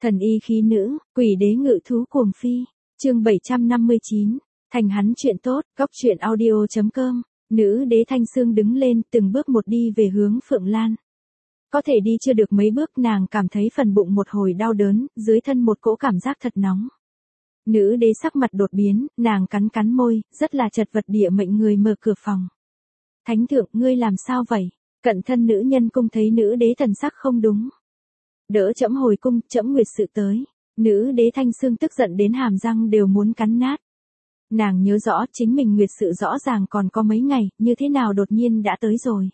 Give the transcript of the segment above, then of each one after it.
Thần y khí nữ, quỷ đế ngự thú cuồng phi. Chương 759. Thành hắn chuyện tốt, góc truyện audio.com. Nữ đế Thanh Sương đứng lên, từng bước một đi về hướng Phượng Lan. Có thể đi chưa được mấy bước, nàng cảm thấy phần bụng một hồi đau đớn, dưới thân một cỗ cảm giác thật nóng. Nữ đế sắc mặt đột biến, nàng cắn cắn môi, rất là chật vật địa mệnh người mở cửa phòng. Thánh thượng, ngươi làm sao vậy? Cận thân nữ nhân cung thấy nữ đế thần sắc không đúng. Đỡ trẫm hồi cung, trẫm nguyệt sự tới. Nữ đế Thanh Sương tức giận đến hàm răng đều muốn cắn nát. Nàng nhớ rõ chính mình nguyệt sự rõ ràng còn có mấy ngày, như thế nào đột nhiên đã tới rồi.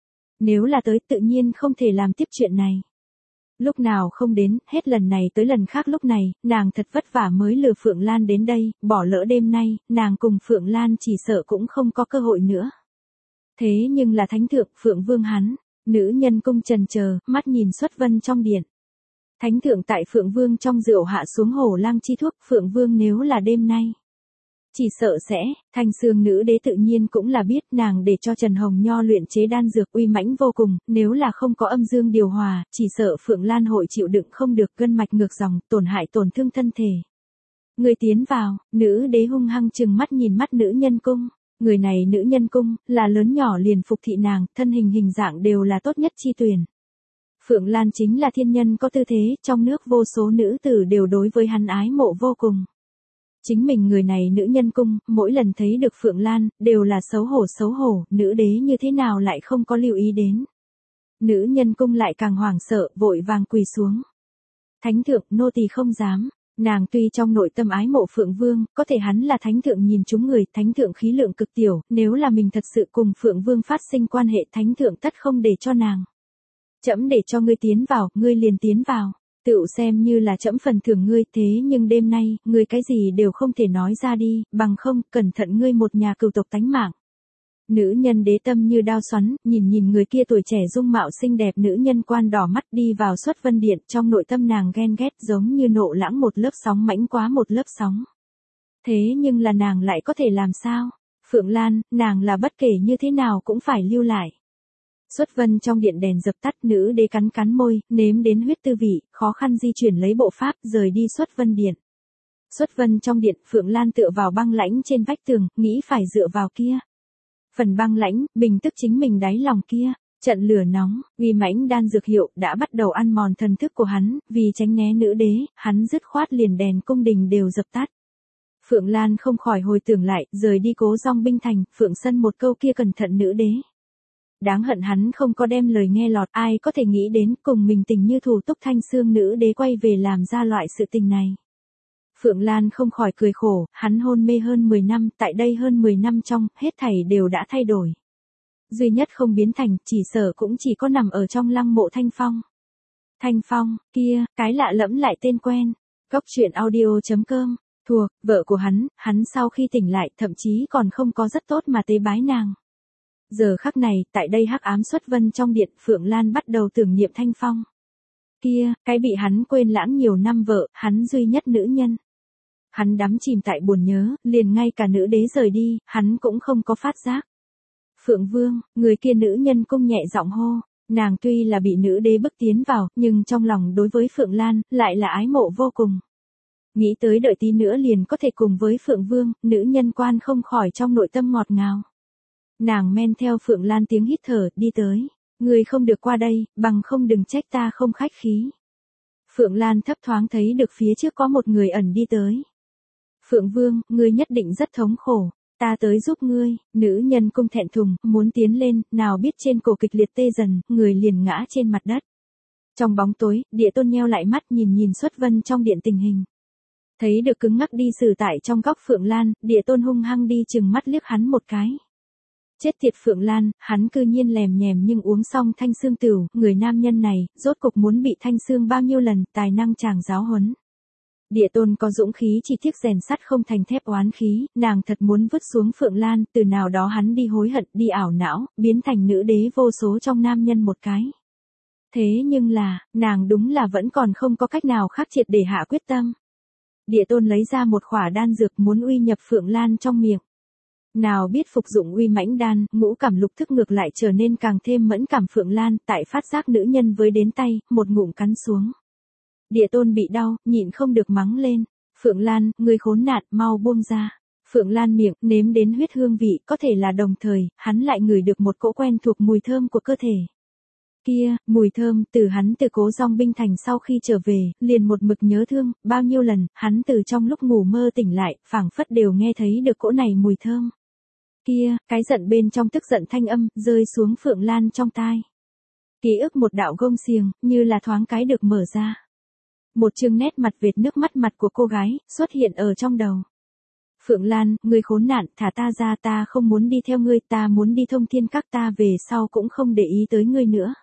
Nếu là tới tự nhiên không thể làm tiếp chuyện này. Lúc nào không đến, hết lần này tới lần khác lúc này, nàng thật vất vả mới lừa Phượng Lan đến đây, bỏ lỡ đêm nay, nàng cùng Phượng Lan chỉ sợ cũng không có cơ hội nữa. Thế nhưng là thánh thượng Phượng Vương hắn, nữ nhân cung trần chờ, mắt nhìn xuất vân trong điện. Thánh thượng tại Phượng Vương trong rượu hạ xuống hổ lang chi thuốc, Phượng Vương nếu là đêm nay. Chỉ sợ sẽ, Thanh Sương nữ đế tự nhiên cũng là biết nàng để cho Trần Hồng Nho luyện chế đan dược uy mãnh vô cùng, nếu là không có âm dương điều hòa, chỉ sợ Phượng Lan hội chịu đựng không được gân mạch ngược dòng, tổn hại tổn thương thân thể. Người tiến vào, nữ đế hung hăng chừng mắt nhìn mắt nữ nhân cung. Người này nữ nhân cung, là lớn nhỏ liền phục thị nàng, thân hình dạng đều là tốt nhất chi tuyển. Phượng Lan chính là thiên nhân có tư thế, trong nước vô số nữ tử đều đối với hắn ái mộ vô cùng. Chính mình người này nữ nhân cung, mỗi lần thấy được Phượng Lan, đều là xấu hổ, nữ đế như thế nào lại không có lưu ý đến. Nữ nhân cung lại càng hoảng sợ, vội vàng quỳ xuống. Thánh thượng, nô tỳ không dám. Nàng tuy trong nội tâm ái mộ Phượng Vương, có thể hắn là thánh thượng nhìn chúng người, thánh thượng khí lượng cực tiểu, nếu là mình thật sự cùng Phượng Vương phát sinh quan hệ, thánh thượng tất không để cho nàng. Trẫm để cho ngươi tiến vào, ngươi liền tiến vào, tựu xem như là trẫm phần thưởng ngươi, thế nhưng đêm nay, ngươi cái gì đều không thể nói ra đi, bằng không, cẩn thận ngươi một nhà cừu tộc tánh mạng. Nữ nhân đế tâm như đao xoắn, nhìn người kia tuổi trẻ dung mạo xinh đẹp nữ nhân quan đỏ mắt đi vào xuất vân điện, trong nội tâm nàng ghen ghét giống như nộ lãng một lớp sóng mãnh quá một lớp sóng. Thế nhưng là nàng lại có thể làm sao? Phượng Lan, nàng là bất kể như thế nào cũng phải lưu lại. Xuất vân trong điện đèn dập tắt, nữ đế cắn cắn môi, nếm đến huyết tư vị, khó khăn di chuyển lấy bộ pháp, rời đi xuất vân điện. Xuất vân trong điện, Phượng Lan tựa vào băng lãnh trên vách tường, nghĩ phải dựa vào kia. Phần băng lãnh, bình tức chính mình đáy lòng kia, trận lửa nóng, uy mãnh đan dược hiệu đã bắt đầu ăn mòn thần thức của hắn, vì tránh né nữ đế, hắn dứt khoát liền đèn cung đình đều dập tắt. Phượng Lan không khỏi hồi tưởng lại, rời đi Cố Dong binh thành, Phượng Sân một câu kia cẩn thận nữ đế. Đáng hận hắn không có đem lời nghe lọt, ai có thể nghĩ đến cùng mình tình như thủ túc Thanh Sương nữ đế quay về làm ra loại sự tình này. Phượng Lan không khỏi cười khổ, hắn hôn mê hơn 10 năm, tại đây hơn 10 năm trong, hết thảy đều đã thay đổi. Duy nhất không biến thành, chỉ sợ cũng chỉ có nằm ở trong lăng mộ Thanh Phong. Thanh Phong, kia, cái lạ lẫm lại tên quen. Góc truyện audio.com, thuộc, vợ của hắn sau khi tỉnh lại thậm chí còn không có rất tốt mà tế bái nàng. Giờ khắc này, tại đây hắc ám xuất vân trong điện, Phượng Lan bắt đầu tưởng niệm Thanh Phong. Kia, cái bị hắn quên lãng nhiều năm vợ, hắn duy nhất nữ nhân. Hắn đắm chìm tại buồn nhớ, liền ngay cả nữ đế rời đi, hắn cũng không có phát giác. Phượng Vương, người kia nữ nhân cung nhẹ giọng hô, nàng tuy là bị nữ đế bức tiến vào, nhưng trong lòng đối với Phượng Lan, lại là ái mộ vô cùng. Nghĩ tới đợi tí nữa liền có thể cùng với Phượng Vương, nữ nhân quan không khỏi trong nội tâm ngọt ngào. Nàng men theo Phượng Lan tiếng hít thở, đi tới. Người không được qua đây, bằng không đừng trách ta không khách khí. Phượng Lan thấp thoáng thấy được phía trước có một người ẩn đi tới. Phượng Vương, ngươi nhất định rất thống khổ, ta tới giúp ngươi. Nữ nhân cung thẹn thùng, muốn tiến lên, nào biết trên cổ kịch liệt tê dần, người liền ngã trên mặt đất. Trong bóng tối, Địa Tôn nheo lại mắt nhìn xuất vân trong điện tình hình. Thấy được cứng ngắc đi xử tại trong góc Phượng Lan, Địa Tôn hung hăng đi chừng mắt liếc hắn một cái. Chết tiệt Phượng Lan, hắn cư nhiên lèm nhèm nhưng uống xong Thanh Sương tửu, người nam nhân này, rốt cục muốn bị Thanh Sương bao nhiêu lần, tài năng chàng giáo huấn. Địa Tôn có dũng khí chỉ tiếc rèn sắt không thành thép oán khí, nàng thật muốn vứt xuống Phượng Lan, từ nào đó hắn đi hối hận, đi ảo não, biến thành nữ đế vô số trong nam nhân một cái. Thế nhưng là, nàng đúng là vẫn còn không có cách nào khác triệt để hạ quyết tâm. Địa Tôn lấy ra một khỏa đan dược muốn uy nhập Phượng Lan trong miệng. Nào biết phục dụng uy mãnh đan, ngũ cảm lục thức ngược lại trở nên càng thêm mẫn cảm Phượng Lan, tại phát giác nữ nhân với đến tay, một ngụm cắn xuống. Địa Tôn bị đau, nhịn không được mắng lên. Phượng Lan, ngươi khốn nạn, mau buông ra. Phượng Lan miệng, nếm đến huyết hương vị, có thể là đồng thời, hắn lại ngửi được một cỗ quen thuộc mùi thơm của cơ thể. Kia, mùi thơm, hắn từ Cố Dong binh thành sau khi trở về, liền một mực nhớ thương, bao nhiêu lần, hắn từ trong lúc ngủ mơ tỉnh lại, phảng phất đều nghe thấy được cỗ này mùi thơm. Kia, cái giận bên trong tức giận thanh âm, rơi xuống Phượng Lan trong tai. Ký ức một đạo gông xiềng, như là thoáng cái được mở ra. Một chương nét mặt vệt nước mắt mặt của cô gái, xuất hiện ở trong đầu. Phượng Lan, ngươi khốn nạn, thả ta ra, ta không muốn đi theo ngươi, ta muốn đi Thông Thiên Các, ta về sau cũng không để ý tới ngươi nữa.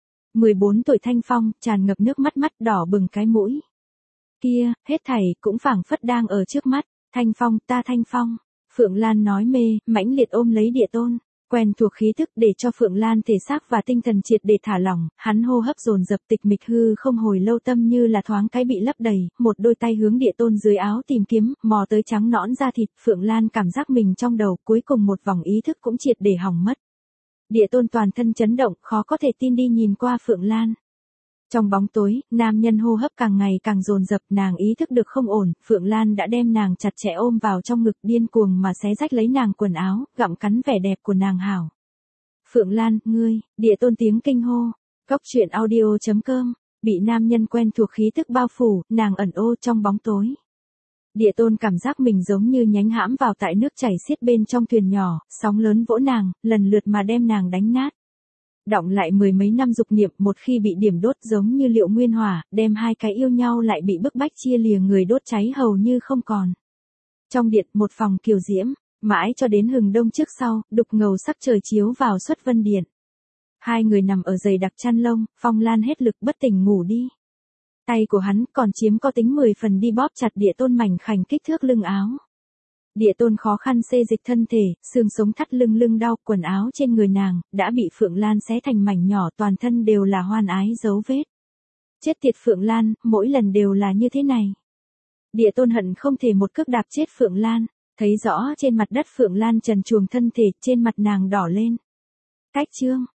14 tuổi Thanh Phong, tràn ngập nước mắt đỏ bừng cái mũi. Kia, hết thảy, cũng phảng phất đang ở trước mắt. Thanh Phong, ta Thanh Phong. Phượng Lan nói mê, mãnh liệt ôm lấy Địa Tôn. Quen thuộc khí thức để cho Phượng Lan thể xác và tinh thần triệt để thả lỏng, hắn hô hấp dồn dập tịch mịch hư không hồi lâu tâm như là thoáng cái bị lấp đầy, một đôi tay hướng Địa Tôn dưới áo tìm kiếm, mò tới trắng nõn da thịt, Phượng Lan cảm giác mình trong đầu, cuối cùng một vòng ý thức cũng triệt để hỏng mất. Địa Tôn toàn thân chấn động, khó có thể tin đi nhìn qua Phượng Lan. Trong bóng tối, nam nhân hô hấp càng ngày càng dồn dập, nàng ý thức được không ổn, Phượng Lan đã đem nàng chặt chẽ ôm vào trong ngực, điên cuồng mà xé rách lấy nàng quần áo, gặm cắn vẻ đẹp của nàng hảo. Phượng Lan, ngươi, Địa Tôn tiếng kinh hô. Góc truyện audio.com, bị nam nhân quen thuộc khí tức bao phủ, nàng ẩn ô trong bóng tối. Địa Tôn cảm giác mình giống như nhánh hãm vào tại nước chảy xiết bên trong thuyền nhỏ, sóng lớn vỗ nàng, lần lượt mà đem nàng đánh nát. Đọng lại mười mấy năm dục niệm, một khi bị điểm đốt giống như liệu nguyên hỏa, đem hai cái yêu nhau lại bị bức bách chia lìa, người đốt cháy hầu như không còn. Trong điện, một phòng kiều diễm, mãi cho đến hừng đông trước sau, đục ngầu sắc trời chiếu vào xuất vân điện. Hai người nằm ở dày đặc chăn lông, Phong Lan hết lực bất tỉnh ngủ đi. Tay của hắn còn chiếm có tính 10 phần đi bóp chặt Địa Tôn mảnh khảnh kích thước lưng áo. Địa Tôn khó khăn xê dịch thân thể, xương sống thắt lưng đau, quần áo trên người nàng, đã bị Phượng Lan xé thành mảnh nhỏ, toàn thân đều là hoan ái dấu vết. Chết tiệt Phượng Lan, mỗi lần đều là như thế này. Địa Tôn hận không thể một cước đạp chết Phượng Lan, thấy rõ trên mặt đất Phượng Lan trần truồng thân thể, trên mặt nàng đỏ lên. Cách chương.